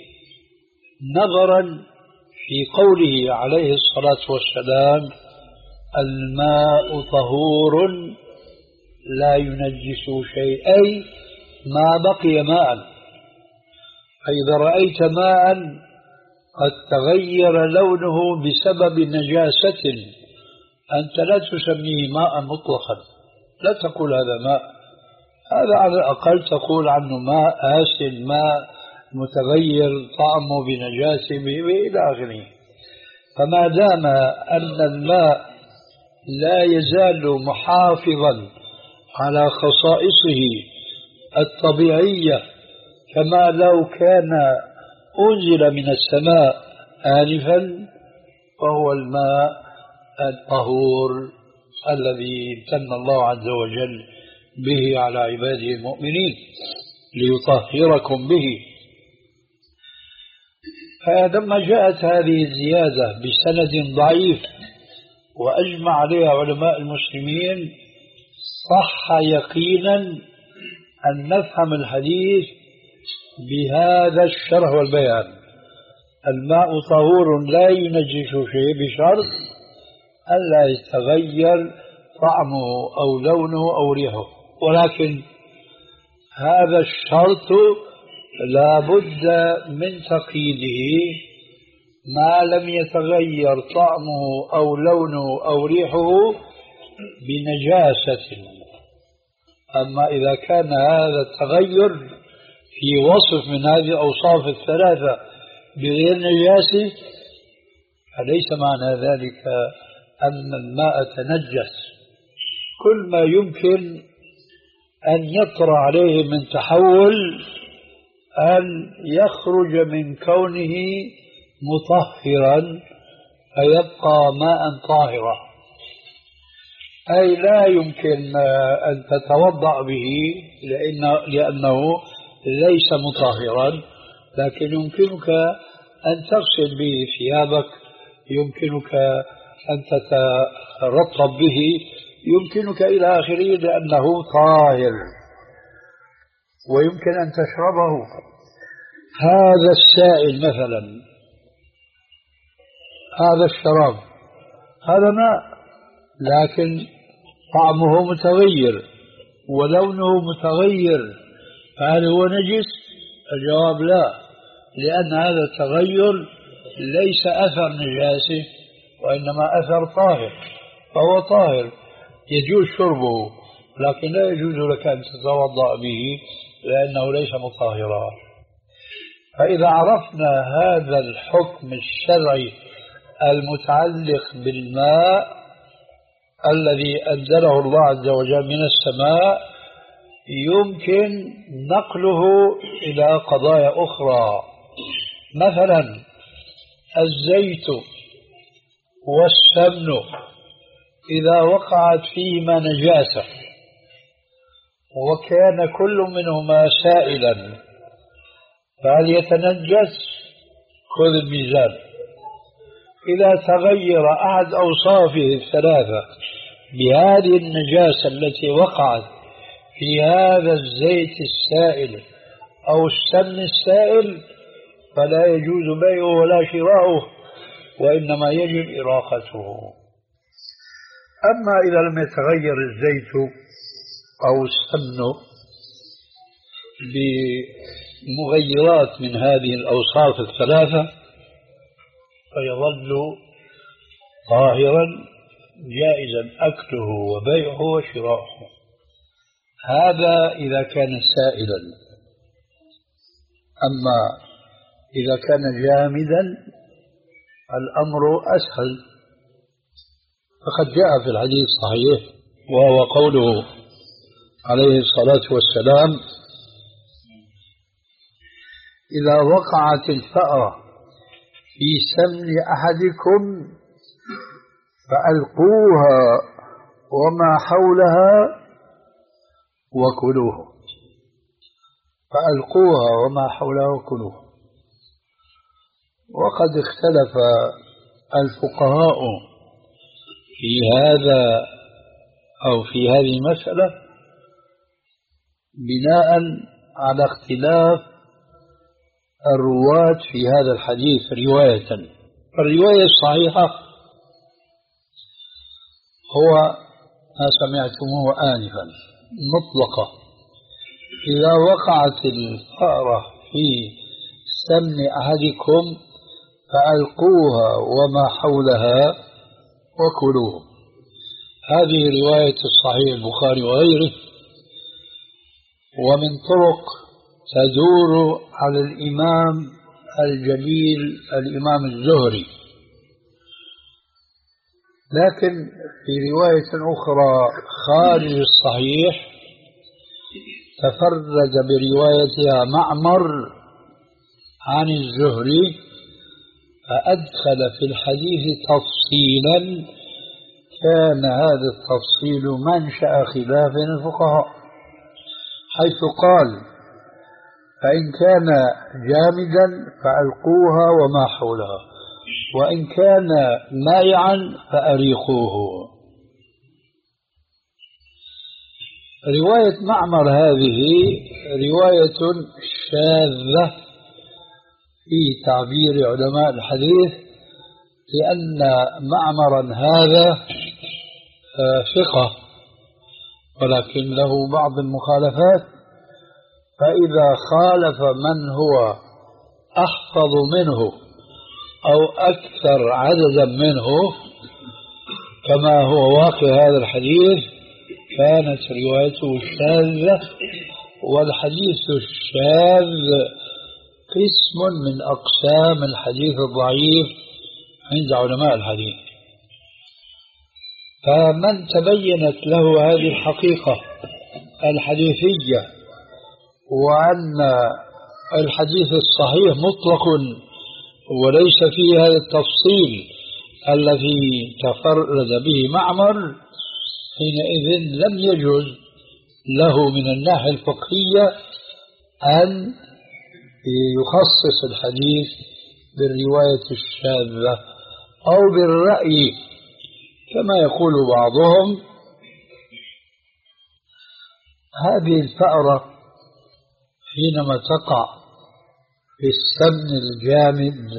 B: نظرا في قوله عليه الصلاة والسلام: الماء طهور لا ينجس شيء، أي ما بقي ماء. فإذا رأيت ماء قد تغير لونه بسبب نجاسة، أنت لا تسميه ماء مطلقا، لا تقول هذا ماء، هذا على الأقل تقول عنه ماء آسن، ماء متغير طعمه بنجاسة إلى آخره. فما دام أن الماء لا يزال محافظا على خصائصه الطبيعية كما لو كان أنزل من السماء آنفا، فهو الماء الطهور الذي امتن الله عز وجل به على عباده المؤمنين ليطهركم به. فلما جاءت هذه الزيادة بسند ضعيف وأجمع عليها علماء المسلمين، صح يقينا أن نفهم الحديث بهذا الشرح والبيان: الماء طهور لا ينجس شيء، بشرط ألا يتغير طعمه أو لونه أو ريحه. ولكن هذا الشرط لا بد من تقييده: ما لم يتغير طعمه أو لونه أو ريحه بنجاسة. أما إذا كان هذا التغير في وصف من هذه الأوصاف الثلاثة بغير نجاسة، فليس معنى ذلك أن الماء تنجس. كل ما يمكن أن يطرأ عليه من تحول أن يخرج من كونه مطهرا فيبقى ماء طاهرا، أي لا يمكن أن تتوضأ به لأنه, لأنه ليس مطهرا، لكن يمكنك أن تغسل به ثيابك، يمكنك أن تترطب به، يمكنك إلى آخره لأنه طاهر، ويمكن أن تشربه. هذا السائل مثلا، هذا الشراب، هذا ماء، لكن طعمه متغير ولونه متغير، فهل هو نجس؟ الجواب لا، لأن هذا التغير ليس أثر نجاسة وإنما أثر طاهر، فهو طاهر يجوز شربه، لكن لا يجوز لك أن تتوضأ به لأنه ليس مطهرا. فإذا عرفنا هذا الحكم الشرعي المتعلق بالماء الذي أنزله الله عز وجل من السماء، يمكن نقله إلى قضايا أخرى. مثلا الزيت والسمن إذا وقعت فيهما نجاسة وكان كل منهما سائلا، فهل يتنجس خذ الميزان. إذا تغير أحد أوصافه الثلاثة بهذه النجاسة التي وقعت في هذا الزيت السائل أو السمن السائل فلا يجوز بيعه ولا شراؤه، وإنما يجب إراقته. أما إذا لم يتغير الزيت أو السمن بمغيرات من هذه الأوصاف الثلاثة فيظل طاهرا جائزا أكله وبيعه وشراؤه. هذا إذا كان سائلا. أما إذا كان جامدا الأمر أسهل، فقد جاء في الحديث الصحيح وهو قوله عليه الصلاة والسلام: إذا وقعت الفأرة في سمن أحدكم فألقوها وما حولها وكلوه. فألقوها وما حولها وكلوه. وقد اختلف الفقهاء في هذا أو في هذه المسألة بناء على اختلاف الرواة في هذا الحديث رواية. الرواية الصحيحة هو ما سمعتموه آنفا مطلقة: إذا وقعت الفأرة في سمن أحدكم فألقوها وما حولها وكلوه. هذه رواية الصحيح البخاري وغيره، ومن طرق تدور على الإمام الجليل الإمام الزهري. لكن في رواية أخرى خارج الصحيح تفرد بروايتها معمر عن الزهري، فأدخل في الحديث تفصيلا كان هذا التفصيل منشأ خلاف الفقهاء، حيث قال: فإن كان جامدا فألقوها وما حولها، وإن كان مائعا فأريقوه. رواية معمر هذه رواية شاذة في تعبير علماء الحديث، لأن معمرا هذا ثقة ولكن له بعض المخالفات، فإذا خالف من هو أحفظ منه أو أكثر عددا منه كما هو واقع هذا الحديث كانت روايته شاذة. والحديث الشاذ قسم من أقسام الحديث الضعيف عند علماء الحديث. فمن تبينت له هذه الحقيقة الحديثية وأن الحديث الصحيح مطلق وليس فيه هذا التفصيل الذي تفرد به معمر، حينئذ لم يجوز له من الناحية الفقهية أن يخصص الحديث بالرواية الشاذة أو بالرأي كما يقول بعضهم. هذه الفأرة حينما تقع في السمن الجامد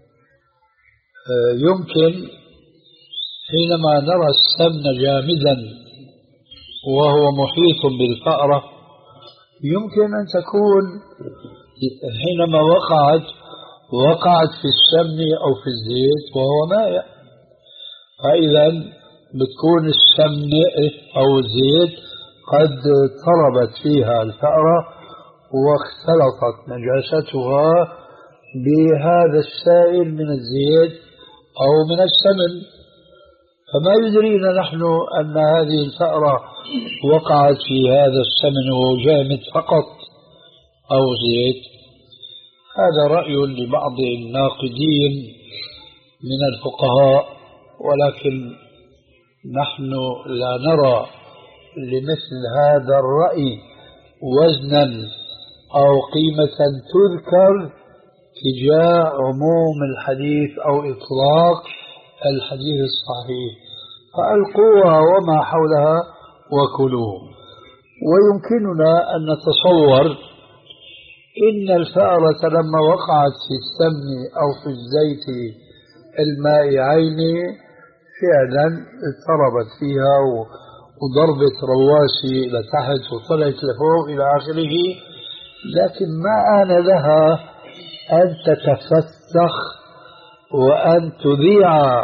B: يمكن حينما نرى السمن جامدا وهو محيط بالفأرة يمكن أن تكون حينما وقعت وقعت في السمن أو في الزيت وهو مائع، فإذا بتكون السمن أو الزيت قد طربت فيها الفأرة واختلطت نجاستها بهذا السائل من الزيت أو من السمن، فما يدرينا نحن أن هذه الفأرة وقعت في هذا السمن وهو جامد فقط أو زيت. هذا رأي لبعض الناقدين من الفقهاء، ولكن نحن لا نرى لمثل هذا الرأي وزنا أو قيمة تذكر تجاه عموم الحديث أو إطلاق الحديث الصحيح، فألقوها وما حولها وكلوا. ويمكننا أن نتصور إن الفأرة لما وقعت في السمن أو في الزيت المائعين فعلا اضطربت فيها وضربت رواسي لتحت وطلعت لفوق إلى آخره، لكن ما آن لها أن تتفسخ وأن تذيع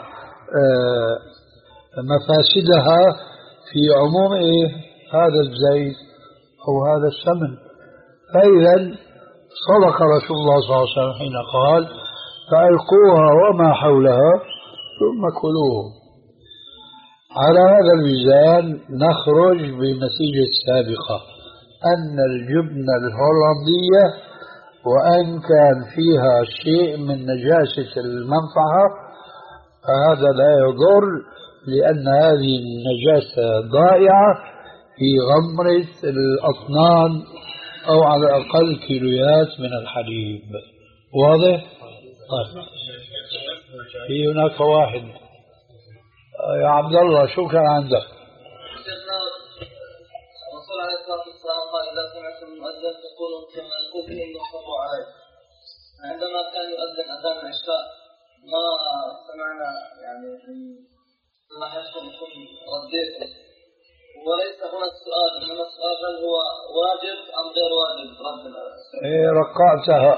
B: مفاسدها في عموم إيه؟ هذا الزيت أو هذا السمن. فإذا صدق رسول الله صلى الله عليه وسلم حين قال فألقوها وما حولها ثم كلوه. على هذا الميزان نخرج بالنتيجة السابقة أن الجبن الهولندية وأن كان فيها شيء من نجاسة المنفعة فهذا لا يضر، لأن هذه النجاسة ضائعة في غمرة الأطنان أو على الأقل كيلويات من الحليب. واضح؟ طيب. في هناك واحد يا عبد الله شو كان عندك؟
D: الرسول عليه الصلاة والسلام قال إذا سمعتم المؤذن تقولوا كما يقول به إنه صلوا عليه. عندما كان يؤذن أذان العشاء ما سمعنا يعني ما حسنكم رديتم، وليس هنا السؤال إنما السؤال هل هو واجب أم غير واجب رد الأذان؟
B: إيه رقعتها.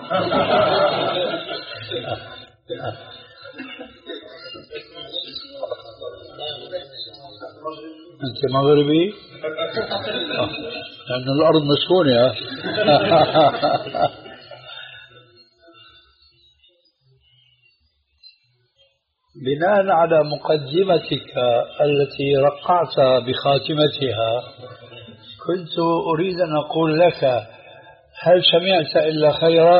B: أنت مغربي؟ لأن الأرض مسكونة. بناء على مقدمتك التي رقعت بخاتمتها كنت أريد أن أقول لك هل سمعت إلا خيرا،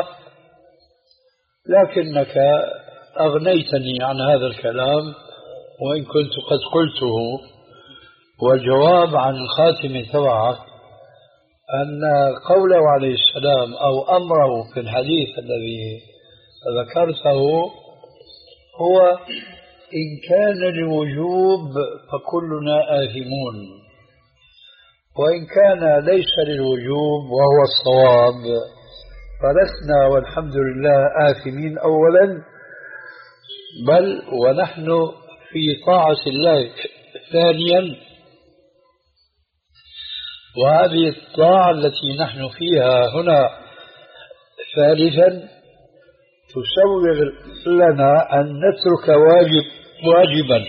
B: لكنك أغنيتني عن هذا الكلام وإن كنت قد قلته. والجواب عن الخاتم تبعك أن قوله عليه السلام أو أمره في الحديث الذي ذكرته هو إن كان للوجوب فكلنا آثمون، وإن كان ليس للوجوب وهو الصواب فلسنا والحمد لله آثمين أولا، بل ونحن في طاعة الله ثانيا. وهذه الطاعة التي نحن فيها هنا ثالثا تسوغ لنا أن نترك واجب واجبا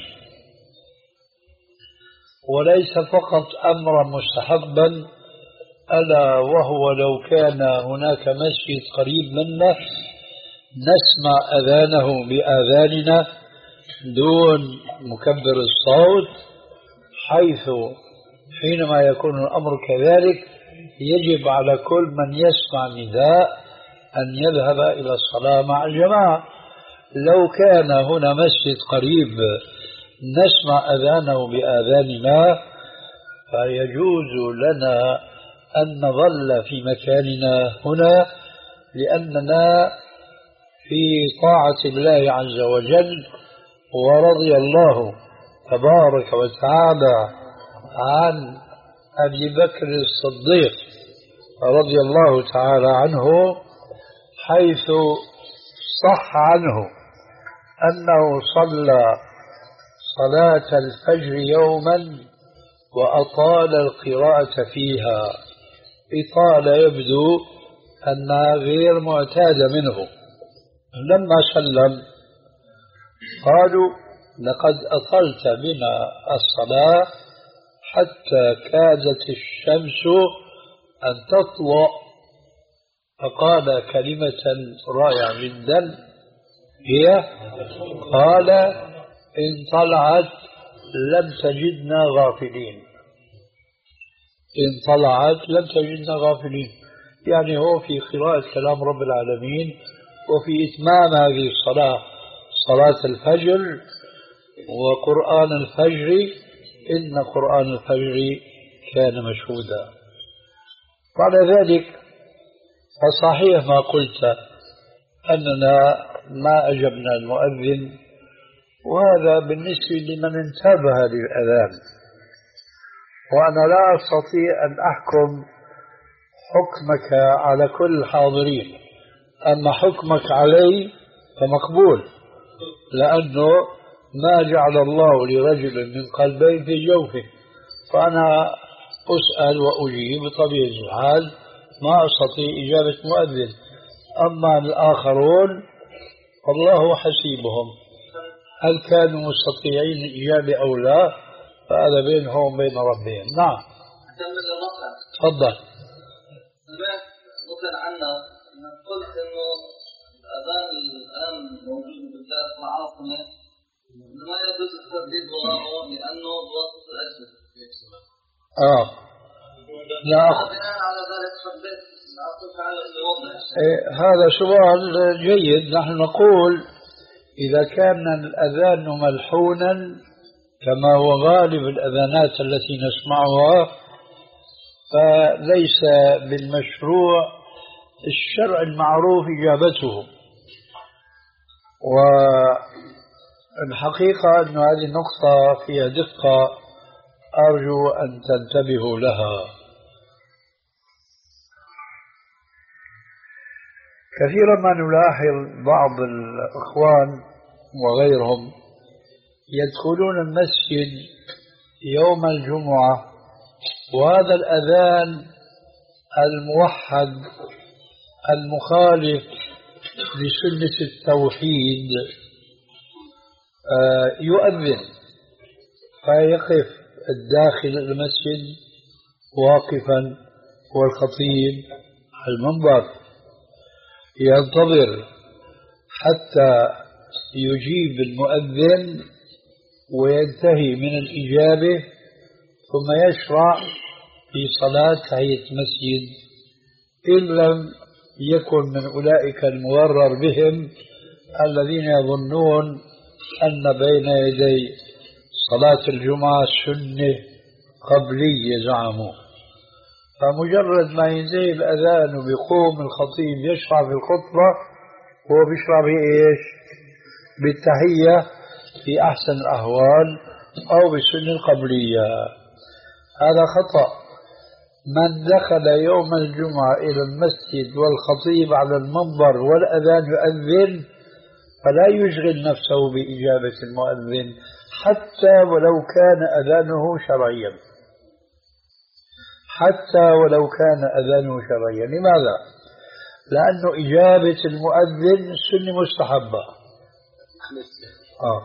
B: وليس فقط أمرا مستحبا، ألا وهو لو كان هناك مسجد قريب منا نسمع أذانه بآذاننا دون مكبر الصوت، حيث حينما يكون الأمر كذلك يجب على كل من يسمع نداء أن يذهب إلى الصلاة مع الجماعة. لو كان هنا مسجد قريب نسمع أذانه بآذاننا فيجوز لنا أن نظل في مكاننا هنا، لأننا في طاعة الله عز وجل. ورضي الله تبارك وتعالى عن أبي بكر الصديق رضي الله تعالى عنه حيث صح عنه أنه صلى صلاة الفجر يوما وأطال القراءة فيها إطالة يبدو أنها غير معتادة منه. لما سلم قالوا لقد أطلت بنا الصلاة حتى كادت الشمس أن تطلع، فقال كلمة رائعة جدا هي قال إن طلعت لم تجدنا غافلين. إن طلعت لم تجدنا غافلين يعني هو في قراءة كلام رب العالمين وفي إتمام هذه الصلاة صلاة الفجر وقرآن الفجر، إن قرآن الفجر كان مشهودا. بعد ذلك فصحيح ما قلت أننا ما أجبنا المؤذن، وهذا بالنسبة لمن انتبه للأذان، وأنا لا أستطيع أن أحكم حكمك على كل الحاضرين، أما حكمك علي فمقبول، لأنه ما جعل الله لرجل من قلبين في جوفه، فأنا أسأل وأجيب بطبيعة الحال، ما أستطيع إجابة مؤذن. أما الآخرون فالله حسيبهم، هل كانوا مستطيعين الإجابة أو لا، فهذا بينهم وبين ربهم. نعم. تفضل.
D: سمعت نقل عنا أنك قلت إنه الأذان الآن موجود بالذات العاصمة ما يجوز الترديد وراءه لأنه بواسطة الأجهزة.
B: آه. لا أخ...
D: بناء على ذلك حبيت أعطيك على الوضع.
B: إيه هذا سؤال جيد. نحن نقول إذا كان الأذان ملحونا كما هو غالب الأذانات التي نسمعها فليس بالمشروع الشرع المعروف إجابته. والحقيقة أن هذه النقطة فيها دقة، أرجو أن تنتبهوا لها. كثيرا ما نلاحظ بعض الإخوان وغيرهم يدخلون المسجد يوم الجمعة وهذا الأذان الموحد المخالف لسنة التوحيد يؤذن، فيقف الداخل المسجد واقفا والخطيب على المنبر ينتظر حتى يجيب المؤذن وينتهي من الإجابة ثم يشرع في صلاة تحية المسجد، إن لم يكن من أولئك المغرر بهم الذين يظنون أن بين يدي صلاة الجمعة سنة قبلية زعموا. فمجرد ما ينتهي الأذان وبيقوم الخطيب يشرع في الخطبة هو بيشرع بإيش؟ بالتحية في أحسن الأحوال أو بالسنة القبلية. هذا خطأ. من دخل يوم الجمعة إلى المسجد والخطيب على المنبر والأذان يؤذن فلا يشغل نفسه بإجابة المؤذن حتى ولو كان أذانه شرعيا، حتى ولو كان أذانه شرعيا. لماذا؟ لأنه إجابة المؤذن سنة مستحبة. آه.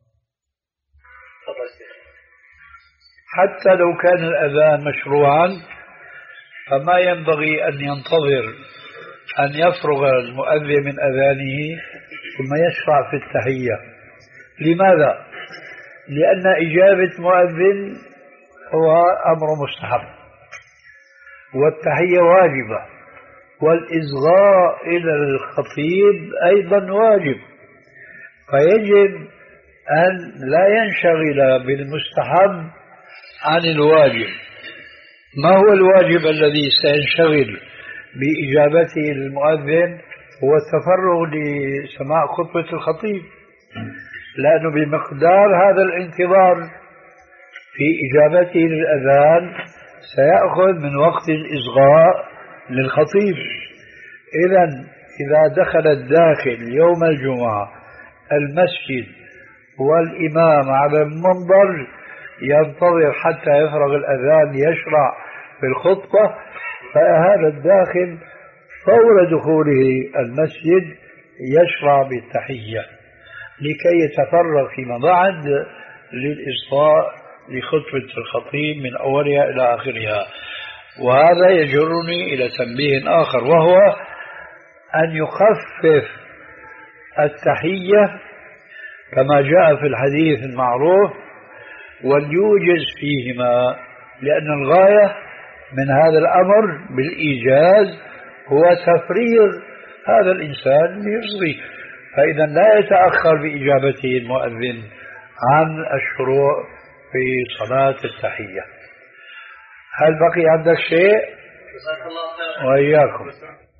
B: حتى لو كان الأذان مشروعا فما ينبغي أن ينتظر أن يفرغ المؤذن من أذانه ثم يشرع في التحية. لماذا؟ لأن إجابة مؤذن هو أمر مستحب والتحية واجبة، والإصغاء إلى الخطيب أيضا واجب، فيجب أن لا ينشغل بالمستحب عن الواجب. ما هو الواجب الذي سينشغل بإجابته للمؤذن؟ هو التفرغ لسماع خطبة الخطيب، لأنه بمقدار هذا الانتظار في إجابته للأذان سيأخذ من وقت الإصغاء للخطيب. إذن إذا دخل الداخل يوم الجمعة المسجد والإمام على المنبر ينتظر حتى يفرغ الأذان يشرع في الخطبة، فهذا الداخل فور دخوله المسجد يشرع بالتحية لكي يتفرغ فيما بعد للإصغاء لخطبة الخطيب من أولها إلى آخرها. وهذا يجرني إلى تنبيه آخر، وهو أن يخفف التحية كما جاء في الحديث المعروف وليوجز فيهما، لأن الغاية من هذا الأمر بالإيجاز هو تفريغ هذا الإنسان ليصغي، فإذا لا يتأخر بإجابته المؤذن عن الشروع في صلاة التحية. هل بقي عندك شيء؟ وإياكم.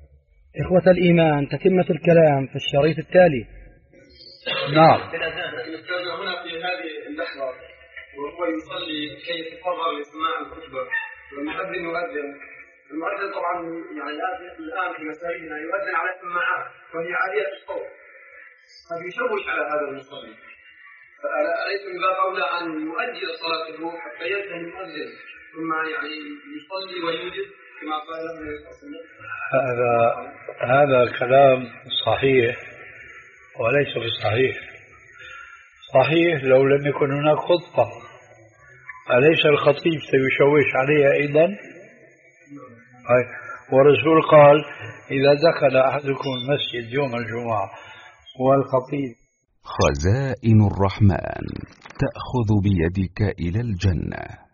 E: إخوة الإيمان، تتمة الكلام في الشريط التالي.
B: نعم.
G: أستاذنا هنا في هذه اللحظة وهو يصلي كي يتفرغ لسماع الخطبة والمؤذن يؤذن. المؤذن طبعا يعني الآن في مساجدنا يؤذن على السماعات وهي عالية الصوت، قد يشوش على هذا المصلي. فأليس من باب أولى أن يؤجل صلاته حتى ينتهي المؤذن ثم يعني يصلي ويوجد كما قال النبي صلى الله عليه وسلم؟
B: هذا هذا كلام صحيح وليس بصحيح. صحيح لو لم يكن هناك خطبة، أليس الخطيب سيشوش عليها أيضا؟ والرسول قال إذا دخل أحدكم المسجد يوم الجمعة والخطيب.
H: خزائن الرحمن تأخذ بيدك إلى الجنة.